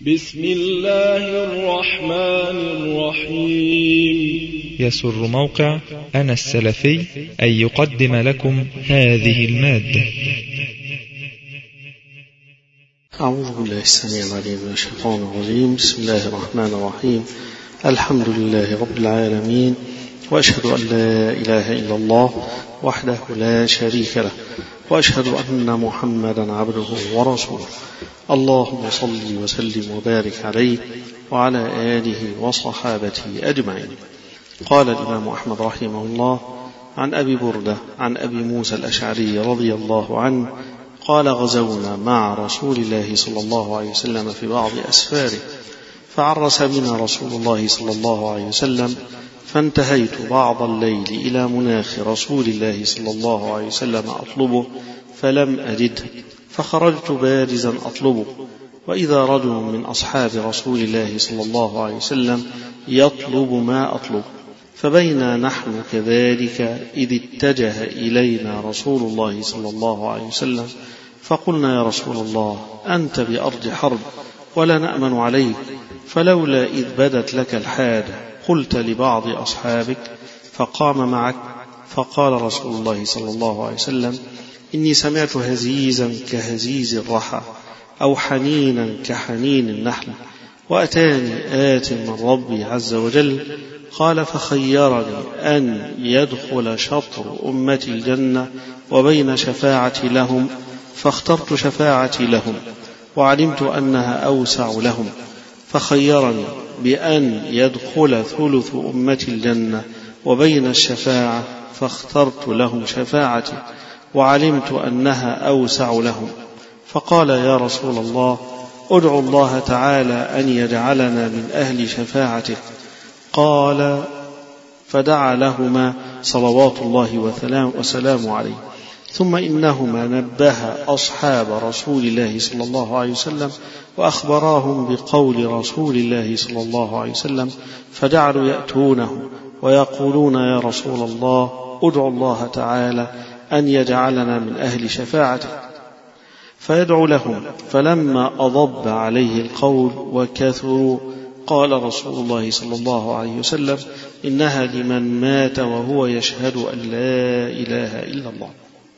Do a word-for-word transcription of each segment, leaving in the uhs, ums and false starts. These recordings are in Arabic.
بسم الله الرحمن الرحيم. يسر موقع أنا السلفي أن يقدم لكم هذه المادة. أعوذ بالله السميع العليم من الشيطان الرجيم. بسم الله الرحمن الرحيم. الحمد لله رب العالمين، وأشهد أن لا إله إلا الله وحده لا شريك له، وأشهد أن محمدا عبده ورسوله. اللهم صل وسلم وبارك عليه وعلى آله وصحابته أجمعين. قال الإمام أحمد رحمه الله عن أبي بردة عن أبي موسى الأشعري رضي الله عنه قال: غزونا مع رسول الله صلى الله عليه وسلم في بعض أسفاره، فعرس بنا رسول الله صلى الله عليه وسلم، فانتهيت بعض الليل إلى مناخ رسول الله صلى الله عليه وسلم أطلبه فلم أجده، فخرجت بارزا أطلبه، وإذا رجل من أصحاب رسول الله صلى الله عليه وسلم يطلب ما أطلب، فبينا نحن كذلك إذ اتجه إلينا رسول الله صلى الله عليه وسلم، فقلنا: يا رسول الله، أنت بأرض حرب ولا نأمن عليك، فلولا إذ بدت لك الحاجة قلت لبعض أصحابك فقام معك. فقال رسول الله صلى الله عليه وسلم: إني سمعت هزيزا كهزيز الرحى، أو حنينا كحنين النحل، وأتاني آت من ربي عز وجل، قال: فخيرني أن يدخل شطر أمتي الجنة وبين شفاعتي لهم، فاخترت شفاعتي لهم، وعلمت أنها أوسع لهم، فخيرني بأن يدخل ثلث أمتي الجنة وبين الشفاعة، فاخترت لهم شفاعتي، وعلمت أنها أوسع لهم. فقال: يا رسول الله، ادعو الله تعالى أن يجعلنا من أهل شفاعتك. قال: فدعا لهما صلوات الله وسلامه عليه. ثم إنهما نبه أصحاب رسول الله صلى الله عليه وسلم وأخبراهم بقول رسول الله صلى الله عليه وسلم، فجعلوا يأتونه ويقولون: يا رسول الله، ادعو الله تعالى أن يجعلنا من أهل شفاعته، فيدعو لهم. فلما أضب عليه القول وكثروا قال رسول الله صلى الله عليه وسلم: إنها لمن مات وهو يشهد أن لا إله إلا الله.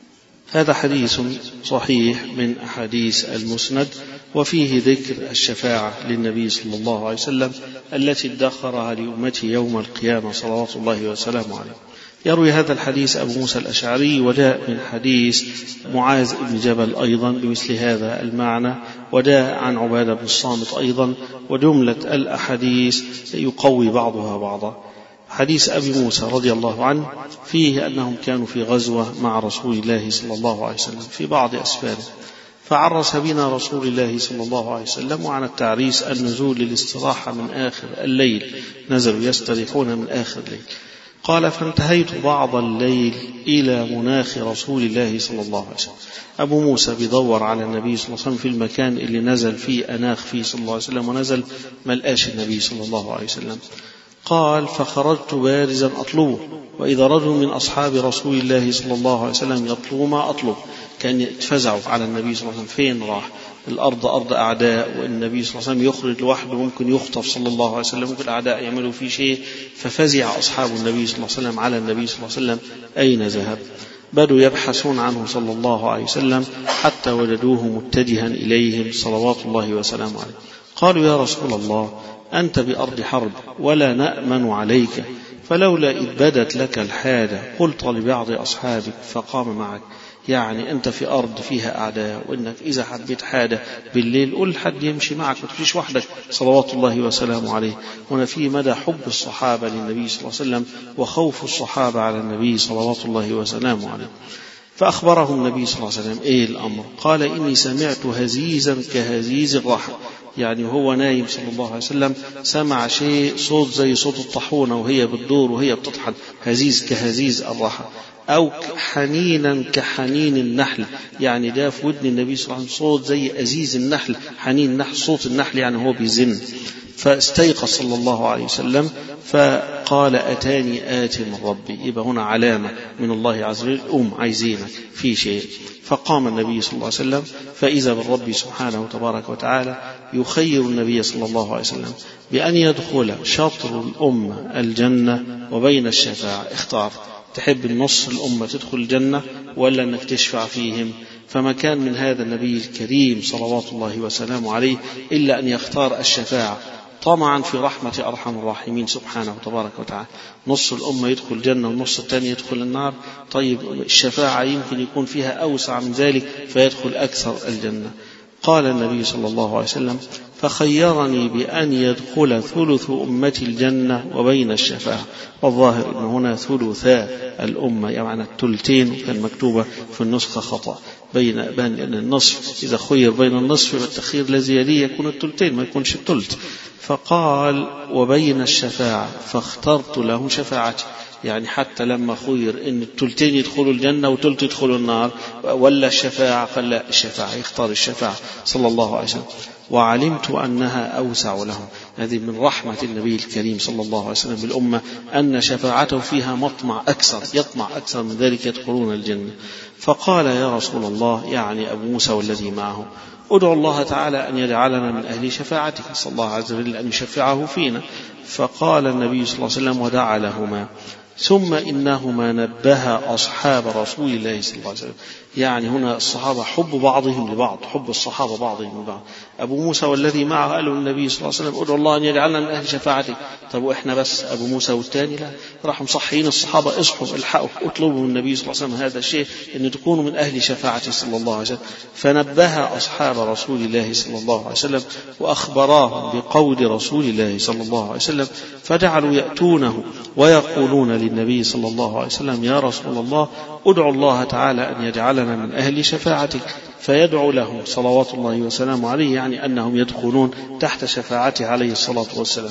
هذا حديث صحيح من أحاديث المسند، وفيه ذكر الشفاعة للنبي صلى الله عليه وسلم التي ادخرها لأمته يوم القيامة صلوات الله وسلامه عليه. يروي هذا الحديث أبو موسى الأشعري، وجاء من حديث معاذ بن جبل أيضا بمثل هذا المعنى، وجاء عن عبادة بن الصامت أيضا، وجملة الأحاديث يقوي بعضها بعضا. حديث أبي موسى رضي الله عنه فيه أنهم كانوا في غزوة مع رسول الله صلى الله عليه وسلم في بعض أسفاره، فعرس بنا رسول الله صلى الله عليه وسلم، وعن التعريس النزول للاستراحة من آخر الليل، نزلوا يستريحون من آخر الليل. قال: فانتهيت بعض الليل إلى مناخ رسول الله صلى الله عليه وسلم. أبو موسى بيدور على النبي صلى الله عليه وسلم في المكان اللي نزل فيه أناخ فيه صلى الله عليه وسلم، ونزل ملقاش النبي صلى الله عليه وسلم. قال: فخرجت بارزا أطلبه، وإذا رجل من أصحاب رسول الله صلى الله عليه وسلم يطلب ما أطلب. كان يتفزعوا على النبي صلى الله عليه وسلم، فين راح؟ الأرض أرض أعداء، والنبي صلى الله عليه وسلم يخرج لوحده، ممكن يخطف صلى الله عليه وسلم، ممكن الأعداء يعملوا فيه شيء. ففزع أصحاب النبي صلى الله عليه وسلم على النبي صلى الله عليه وسلم: أين ذهب؟ بدوا يبحثون عنه صلى الله عليه وسلم حتى وجدوه متجها إليهم صلوات الله وسلامه عليه. قالوا: يا رسول الله، أنت بأرض حرب ولا نأمن عليك، فلولا إذ بدت لك الحاجة قلت لبعض أصحابك فقام معك. يعني أنت في أرض فيها أعداء، وإنك إذا حبيت حاجة بالليل قل حد يمشي معك، ما تمشيش وحدك صلوات الله وسلامه عليه. هنا في مدى حب الصحابة للنبي صلى الله عليه وسلم وخوف الصحابة على النبي صلوات الله وسلامه عليه. فأخبره النبي صلى الله عليه وسلم: إيه الأمر؟ قال: إني سمعت هزيزا كهزيز الرحى. يعني هو نايم صلى الله عليه وسلم سمع شيء، صوت زي صوت الطحونة وهي بتدور وهي بتطحن، هزيز كهزيز الرحى، أو حنينا كحنين النحل. يعني ده في ودن النبي صلى الله عليه وسلم صوت زي أزيز النحل، حنين النحل، صوت النحل يعني هو بيزن. فاستيقظ صلى الله عليه وسلم فقال: أتاني آت من ربي. يبقى هنا علامة من الله عز وجل، أم عايزينك في شيء. فقام النبي صلى الله عليه وسلم، فإذا بالرب سبحانه وتبارك وتعالى يخير النبي صلى الله عليه وسلم بأن يدخل شطر الأمة الجنة وبين الشفاعة. اختار، تحب النص الأمة تدخل الجنة ولا أنك تشفع فيهم؟ فما كان من هذا النبي الكريم صلوات الله وسلامه عليه إلا أن يختار الشفاعة طمعا في رحمة أرحم الراحمين سبحانه وتبارك وتعالى. نص الأمة يدخل الجنة والنص الثاني يدخل النار، طيب الشفاعة يمكن يكون فيها أوسع من ذلك فيدخل أكثر الجنة. قال النبي صلى الله عليه وسلم: فخيرني بأن يدخل ثلث أمتي الجنة وبين الشفاعة. والظاهر أن هنا ثلثا الأمة يعني الثلثين، كان مكتوبة في النسخة خطأ بين بين النصف، إذا خير بين النصف والتخير الذي يليه يكون الثلثين ما يكونش الثلث. فقال: وبين الشفاعة، فاخترت له شفاعتي. يعني حتى لما خير إن الثلثين يدخلوا الجنة وثلث يدخلوا النار ولا الشفاعة، قال لا الشفاعة، يختار الشفاعة صلى الله عليه وسلم. وعلمت أنها أوسع لهم. هذه من رحمة النبي الكريم صلى الله عليه وسلم بالأمة أن شفاعته فيها مطمع أكثر، يطمع أكثر من ذلك يدخلون الجنة. فقال: يا رسول الله، يعني أبو موسى والذي معه، ادعو الله تعالى أن يجعلنا من أهل شفاعتك، صلى الله عز وجل أن يشفعه فينا. فقال النبي صلى الله عليه وسلم: ودعا لهما. ثم إنهما نبه أصحاب رسول الله صلى الله عليه وسلم. يعني هنا الصحابة حب بعضهم لبعض، حب الصحابة بعضهم لبعض. أبو موسى والذي معه قالوا النبي صلى الله عليه وسلم: ادعو الله أن يجعلنا من أهل شفاعتك. طب وإحنا بس أبو موسى والتاني؟ لا، راحوا مصحين الصحابة: اصحوا الحقوا اطلبوا من النبي صلى الله عليه وسلم هذا الشيء، أن تكونوا من أهل شفاعته صلى الله عليه وسلم. فنبه أصحاب رسول الله صلى الله عليه وسلم وأخبراهم بقول رسول الله صلى الله عليه وسلم، فجعلوا يأتونه ويقولون للنبي صلى الله عليه وسلم: يا رسول الله، ادعو الله تعالى أن يجعلنا من أهل شفاعتك. فيدعو لهم صلوات الله وسلامه عليه، يعني أنهم يدخلون تحت شفاعته عليه الصلاة والسلام.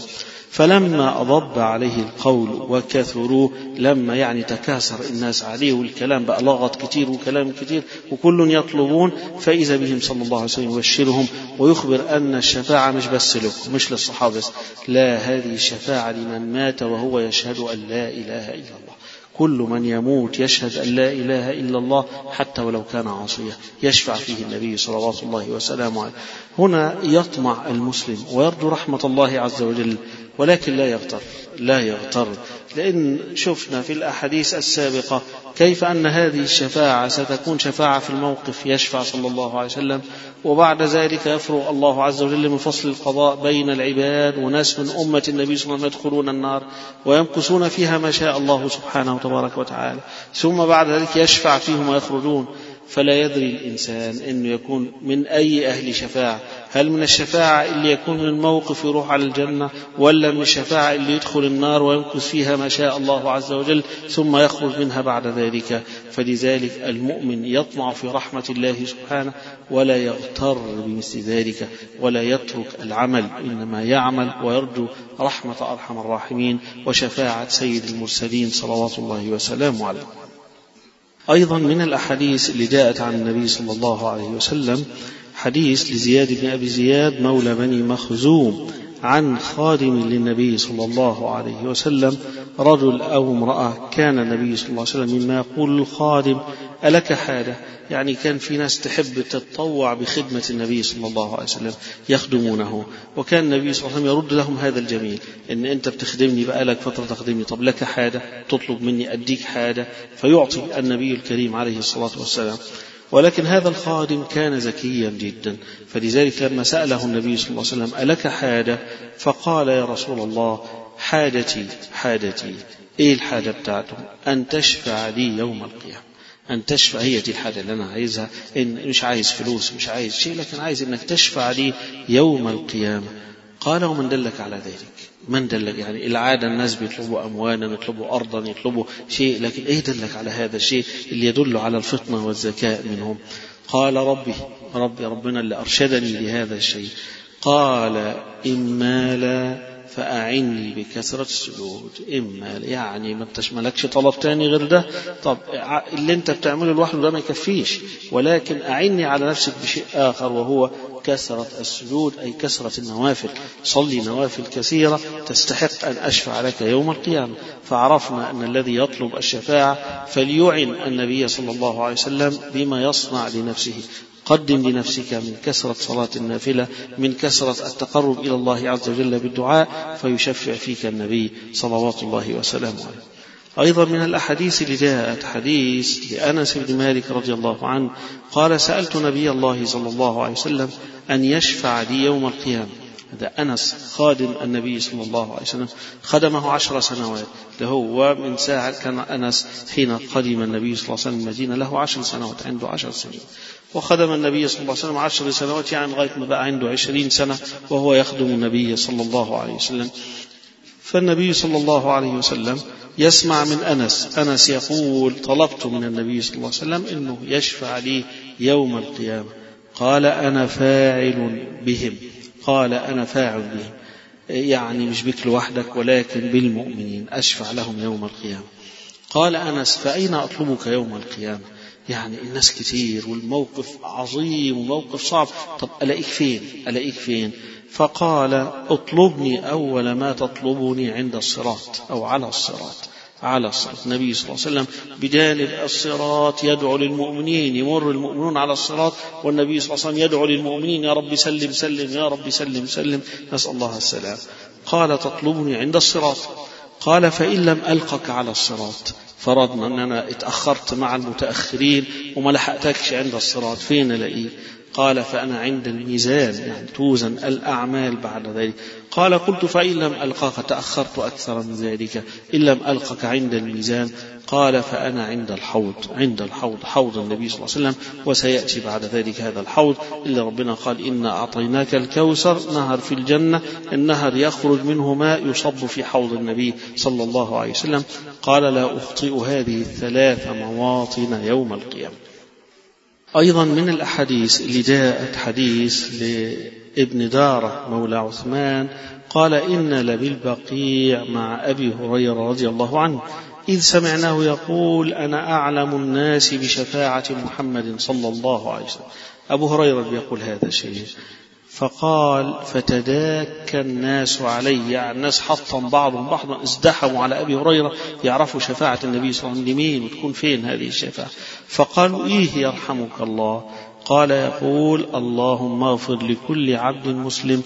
فلما أضب عليه القول وكثروا، لما يعني تكاثر الناس عليه والكلام بقى لغط كتير وكلام كتير وكل يطلبون، فإذا بهم صلى الله عليه وسلم يبشرهم ويخبر أن الشفاعة مش بس لكم، مش للصحابة، لا، هذه الشفاعة لمن مات وهو يشهد أن لا إله إلا الله. كل من يموت يشهد أن لا إله إلا الله حتى ولو كان عاصيا يشفع فيه النبي صلوات الله وسلامه عليه. هنا يطمع المسلم ويرجو رحمة الله عز وجل، ولكن لا يغتر، لا يغتر، لأن شفنا في الأحاديث السابقة كيف أن هذه الشفاعة ستكون شفاعة في الموقف، يشفع صلى الله عليه وسلم، وبعد ذلك يفرغ الله عز وجل من فصل القضاء بين العباد، وناس من أمة النبي صلى الله عليه وسلم يدخلون النار ويمكثون فيها ما شاء الله سبحانه وتبارك وتعالى، ثم بعد ذلك يشفع فيهم ويخرجون. فلا يدري الإنسان أنه يكون من أي أهل شفاعة، هل من الشفاعة اللي يكون من الموقف يروح على الجنة، ولا من الشفاعة اللي يدخل النار ويمكث فيها ما شاء الله عز وجل ثم يخرج منها بعد ذلك. فلذلك المؤمن يطمع في رحمة الله سبحانه ولا يغتر بمثل ذلك ولا يترك العمل، إنما يعمل ويرجو رحمة أرحم الراحمين وشفاعة سيد المرسلين صلوات الله وسلامه عليه. أيضا من الأحاديث اللي جاءت عن النبي صلى الله عليه وسلم حديث لزياد بن أبي زياد مولى بني مخزوم عن خادم للنبي صلى الله عليه وسلم، رجل أو امرأة، كان النبي صلى الله عليه وسلم مما يقول الخادم: ألك حاجة؟ يعني كان في ناس تحب تتطوع بخدمة النبي صلى الله عليه وسلم يخدمونه، وكان النبي صلى الله عليه وسلم يرد لهم هذا الجميل، إن أنت بتخدمني بقالك فترة تخدمني، طب لك حاجة تطلب مني أديك حاجة؟ فيعطي النبي الكريم عليه الصلاة والسلام. ولكن هذا الخادم كان ذكيا جدا، فلذلك لما سأله النبي صلى الله عليه وسلم: ألك حاجة؟ فقال: يا رسول الله، حاجتي حاجتي إيه الحاجة بتاعته؟ أن تشفع لي يوم القيامة. أن تشفع، هي دي الحاجة اللي أنا عايزها، إن مش عايز فلوس، مش عايز شيء، لكن عايز إنك تشفع لي يوم القيامة. قال: ومن دلك على ذلك؟ من دلك؟ يعني العادة الناس بيطلبوا أموالا، يطلبوا أرضا، يطلبوا شيء، لكن إيه دلك على هذا الشيء اللي يدل على الفطنة والذكاء منهم؟ قال: ربي ربي ربنا اللي أرشدني لهذا الشيء. قال: إما لا فأعني بكثرة السجود. إما يعني ما تشملكش طلب تاني غير ده، طب اللي انت بتعمله لوحده ده ما يكفيش، ولكن أعني على نفسك بشيء آخر، وهو كثرة السجود، أي كثرة النوافل، صلي نوافل كثيرة تستحق أن أشفع لك يوم القيامة. فعرفنا أن الذي يطلب الشفاعة فليعن النبي صلى الله عليه وسلم بما يصنع لنفسه. قدم لنفسك من كثرة صلاة النافلة، من كثرة التقرب إلى الله عز وجل بالدعاء، فيشفع فيك النبي صلوات الله وسلامه عليه. أيضا من الأحاديث اللي جاءت حديث لأنس بن مالك رضي الله عنه قال: سألت نبي الله صلى الله عليه وسلم أن يشفع لي يوم القيامة. هذا أنس خادم النبي صلى الله عليه وسلم، خدمه عشر سنوات له، ومن ساعة كان أنس حين قدم النبي صلى الله عليه وسلم المدينة له عشر سنوات، عنده عشر سنين، وخدم النبي صلى الله عليه وسلم عشر سنوات، يعني لغاية ما بقى عنده عشرين سنة وهو يخدم النبي صلى الله عليه وسلم. فالنبي صلى الله عليه وسلم يسمع من أنس أنس يقول: طلبت من النبي صلى الله عليه وسلم أنه يشفع لي يوم القيامة. قال: أنا فاعل بهم. قال: أنا فاعل بهم، يعني مش بك لوحدك ولكن بالمؤمنين، أشفع لهم يوم القيامة. قال أنس: فأين أطلبك يوم القيامة؟ يعني الناس كتير والموقف عظيم وموقف صعب، طب ألاقيك فين؟ ألاقيك فين؟ فقال: اطلبني أول ما تطلبني عند الصراط أو على الصراط. على الصراط، النبي صلى الله عليه وسلم بجانب الصراط يدعو للمؤمنين، يمر المؤمنون على الصراط والنبي صلى الله عليه وسلم يدعو للمؤمنين: يا رب سلم سلم، يا رب سلم سلم، نسأل الله السلام. قال: تطلبني عند الصراط. قال: فإن لم ألقك على الصراط، فرضنا أن أنا اتأخرت مع المتأخرين وما لحقتكش عند الصراط، فين ألاقيه؟ قال: فأنا عند الميزان، يعني توزن الأعمال بعد ذلك. قال: قلت: فإن لم ألقاك، تأخرت أكثر من ذلك، إن لم ألقك عند الميزان. قال: فأنا عند الحوض، عند الحوض، حوض النبي صلى الله عليه وسلم، وسيأتي بعد ذلك هذا الحوض اللي ربنا قال: إنا أعطيناك الكوثر، نهر في الجنة، النهر يخرج منه ماء يصب في حوض النبي صلى الله عليه وسلم. قال: لا أخطئ هذه الثلاث مواطن يوم القيامة. أيضا من الأحاديث اللي جاءت حديث لابن دارة مولى عثمان قال: إن لبالبقيع مع أبي هريرة رضي الله عنه إذ سمعناه يقول: أنا أعلم الناس بشفاعة محمد صلى الله عليه وسلم. أبو هريرة يقول هذا الشيء، فقال: فتداك الناس علي، يعني الناس حطم بعضهم بعضا، ازدحموا على أبي هريرة يعرفوا شفاعة النبي صلى الله عليه وسلم لمين وتكون فين هذه الشفاعة. فقالوا: إيه يرحمك الله؟ قال: يقول: اللهم اغفر لكل عبد مسلم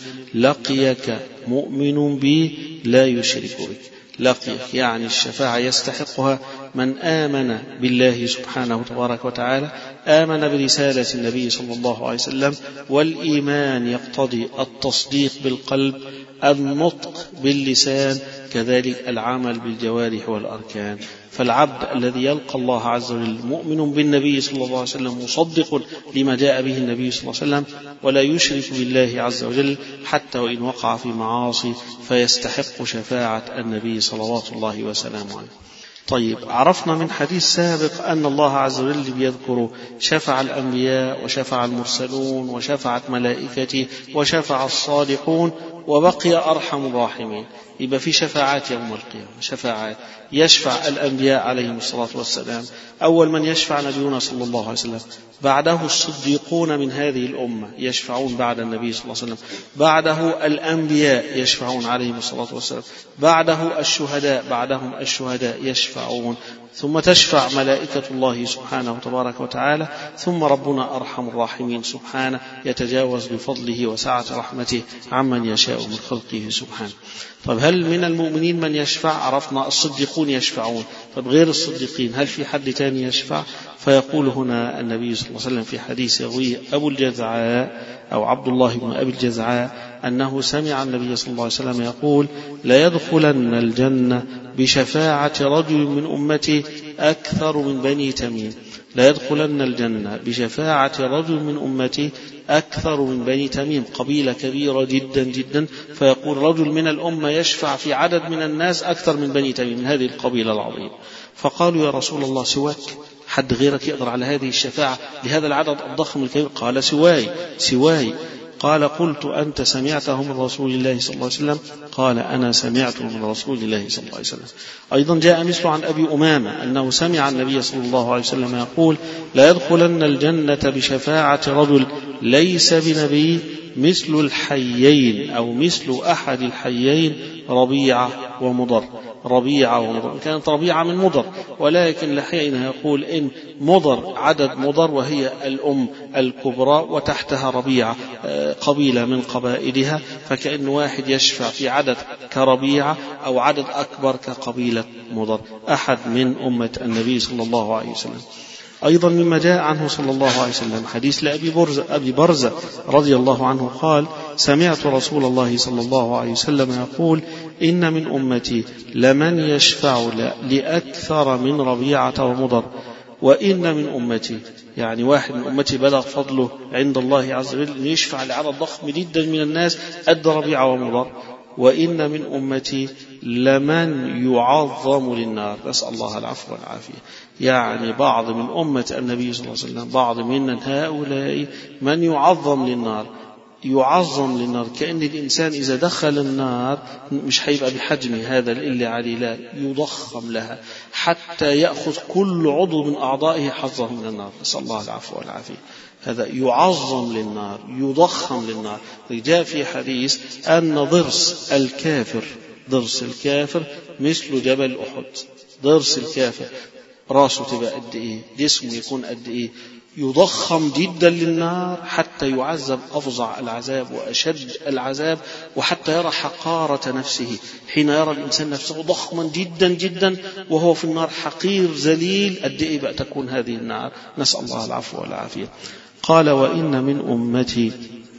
لقيك مؤمن بي لا يشرك بك. لقيك يعني الشفاعة يستحقها من آمن بالله سبحانه تبارك وتعالى، آمن برسالة النبي صلى الله عليه وسلم، والإيمان يقتضي التصديق بالقلب، النطق باللسان، كذلك العمل بالجوارح والأركان. فالعبد الذي يلقى الله عز وجل مؤمن بالنبي صلى الله عليه وسلم، مصدق لما جاء به النبي صلى الله عليه وسلم، ولا يشرك بالله عز وجل حتى وإن وقع في معاصي، فيستحق شفاعة النبي صلوات الله وسلامه عليه. طيب، عرفنا من حديث سابق أن الله عز وجل بيذكر شفع الأنبياء وشفع المرسلون وشفعت ملائكته وشفع الصالحون وبقي أرحم الراحمين. يبقى في شفاعات يوم القيامة، شفاعات يشفع الأنبياء عليهم الصلاة والسلام. أول من يشفع نبينا صلى الله عليه وسلم، بعده الصديقون من هذه الأمة يشفعون بعد النبي صلى الله عليه وسلم، بعده الأنبياء يشفعون عليهم الصلاة والسلام، بعده الشهداء، بعدهم الشهداء يشفعون، ثم تشفع ملائكة الله سبحانه وتبارك وتعالى، ثم ربنا أرحم الراحمين سبحانه يتجاوز بفضله وسعة رحمته عمن يشاء من خلقه سبحانه. طب هل من المؤمنين من يشفع؟ عرفنا الصديقون يشفعون. طب غير الصديقين هل في حد تاني يشفع؟ فيقول هنا النبي صلى الله عليه وسلم في حديث يرويه أبو الجزعاء أو عبد الله بن أبي الجزعاء أنه سمع النبي صلى الله عليه وسلم يقول: لا يدخلن الجنة بشفاعة رجل من أمتي أكثر من بني تميم. لا يدخلن الجنة بشفاعة رجل من أمتي أكثر من بني تميم، قبيلة كبيرة جدا جدا، فيقول رجل من الأمة يشفع في عدد من الناس أكثر من بني تميم، من هذه القبيلة العظيمة. فقالوا: يا رسول الله، سواك؟ حد غيرك يقدر على هذه الشفاعة لهذا العدد الضخم الكبير؟ قال: سواي سواي. قال: قلت: أنت سمعته من رسول الله صلى الله عليه وسلم؟ قال: أنا سمعته من رسول الله صلى الله عليه وسلم. أيضا جاء مثل عن أبي أمامة أنه سمع النبي صلى الله عليه وسلم يقول: لا يدخلن الجنة بشفاعة رجل ليس بنبي مثل الحيين أو مثل أحد الحيين ربيعة ومضر، ربيعة ومضر، كانت ربيعة من مضر، ولكن لحين يقول إن مضر عدد مضر وهي الأم الكبرى وتحتها ربيعة قبيلة من قبائلها، فكأن واحد يشفع في عدد كربيعة أو عدد أكبر كقبيلة مضر، أحد من أمة النبي صلى الله عليه وسلم. أيضا مما جاء عنه صلى الله عليه وسلم حديث لأبي برزة, أبي برزة رضي الله عنه قال: سمعت رسول الله صلى الله عليه وسلم يقول: إن من أمتي لمن يشفع لأكثر من ربيعة ومضر، وإن من أمتي، يعني واحد من أمتي بلغ فضله عند الله عز وجل يشفع لعدد ضخم جدا من الناس قد ربيعة ومضر، وإن من أمتي لمن يعظم للنار، نسأل الله العفو والعافية. يعني بعض من أمة النبي صلى الله عليه وسلم، بعض من هؤلاء من يعظم للنار، يعظم للنار، كأن الإنسان إذا دخل النار مش هيبقى بحجم هذا اللي عليه، لا، يضخم لها حتى يأخذ كل عضو من أعضائه حظه من النار، نسأل الله العفو والعافية. هذا يعظم للنار، يضخم للنار. جاء في حديث أن ضرس الكافر، ضرس الكافر مثل جبل أحد، ضرس الكافر راسه تبقى قد إيه، جسمه يكون قد إيه، يضخم جدا للنار حتى يعذب أفظع العذاب وأشد العذاب، وحتى يرى حقارة نفسه حين يرى الإنسان نفسه ضخما جدا جدا وهو في النار حقير ذليل، قد إيه بقى تكون هذه النار، نسأل الله العفو والعافية. قال: وإن من أمتي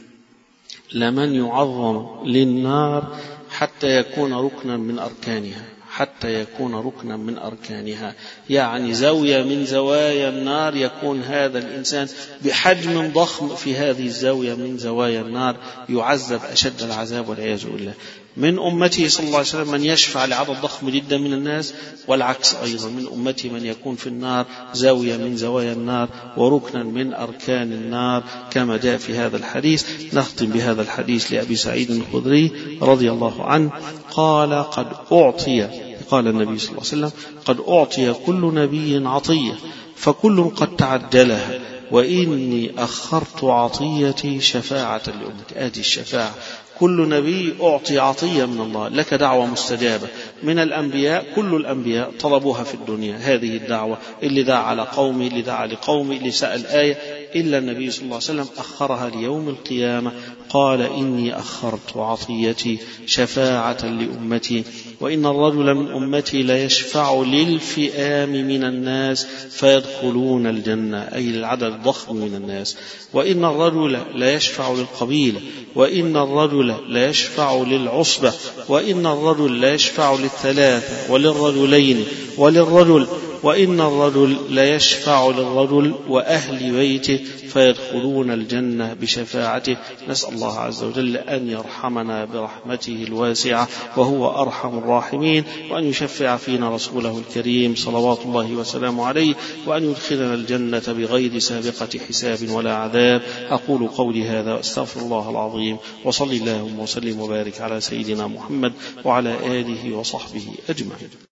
لمن يعظم للنار حتى يكون ركنا من أركانها، حتى يكون ركنا من أركانها، يعني زاوية من زوايا النار، يكون هذا الإنسان بحجم ضخم في هذه الزاوية من زوايا النار، يعذب أشد العذاب والعياذ بالله. من أمته صلى الله عليه وسلم من يشفع لعدد ضخم جدا من الناس، والعكس أيضا من أمته من يكون في النار زاوية من زوايا النار وركنا من أركان النار، كما جاء في هذا الحديث. نختم بهذا الحديث لأبي سعيد الخدري رضي الله عنه قال: قد أعطي، قال النبي صلى الله عليه وسلم: قد أعطي كل نبي عطية، فكل قد تعجلها، وإني أخرت عطيتي شفاعة لأمتي. آدي الشفاعة، كل نبي أعطي عطية من الله، لك دعوة مستجابة من الأنبياء، كل الأنبياء طلبوها في الدنيا، هذه الدعوة، اللي دعا على قومي، اللي دعا لقومي، اللي سأل آية، إلا النبي صلى الله عليه وسلم أخرها ليوم القيامة، قال: إني أخرت عطيتي شفاعة لأمتي. وإن الرجل من أمتي لا يشفع للفئام من الناس فيدخلون الجنة، أي العدد الضخم من الناس. وإن الرجل لا يشفع للقبيلة، وإن الرجل لا يشفع للعصبة، وإن الرجل لا يشفع للثلاثة وللرجلين وللرجل، وإن الرجل لا يشفع للرجل وأهل بيته فيدخلون الجنة بشفاعته. نسأل الله عز وجل أن يرحمنا برحمته الواسعة وهو أرحم الراحمين، وأن يشفع فينا رسوله الكريم صلوات الله وسلامه عليه، وأن يدخلنا الجنة بغير سابقة حساب ولا عذاب. أقول قولي هذا وأستغفر الله العظيم، وصلي اللهم وسلم وبارك على سيدنا محمد وعلى آله وصحبه أجمعين.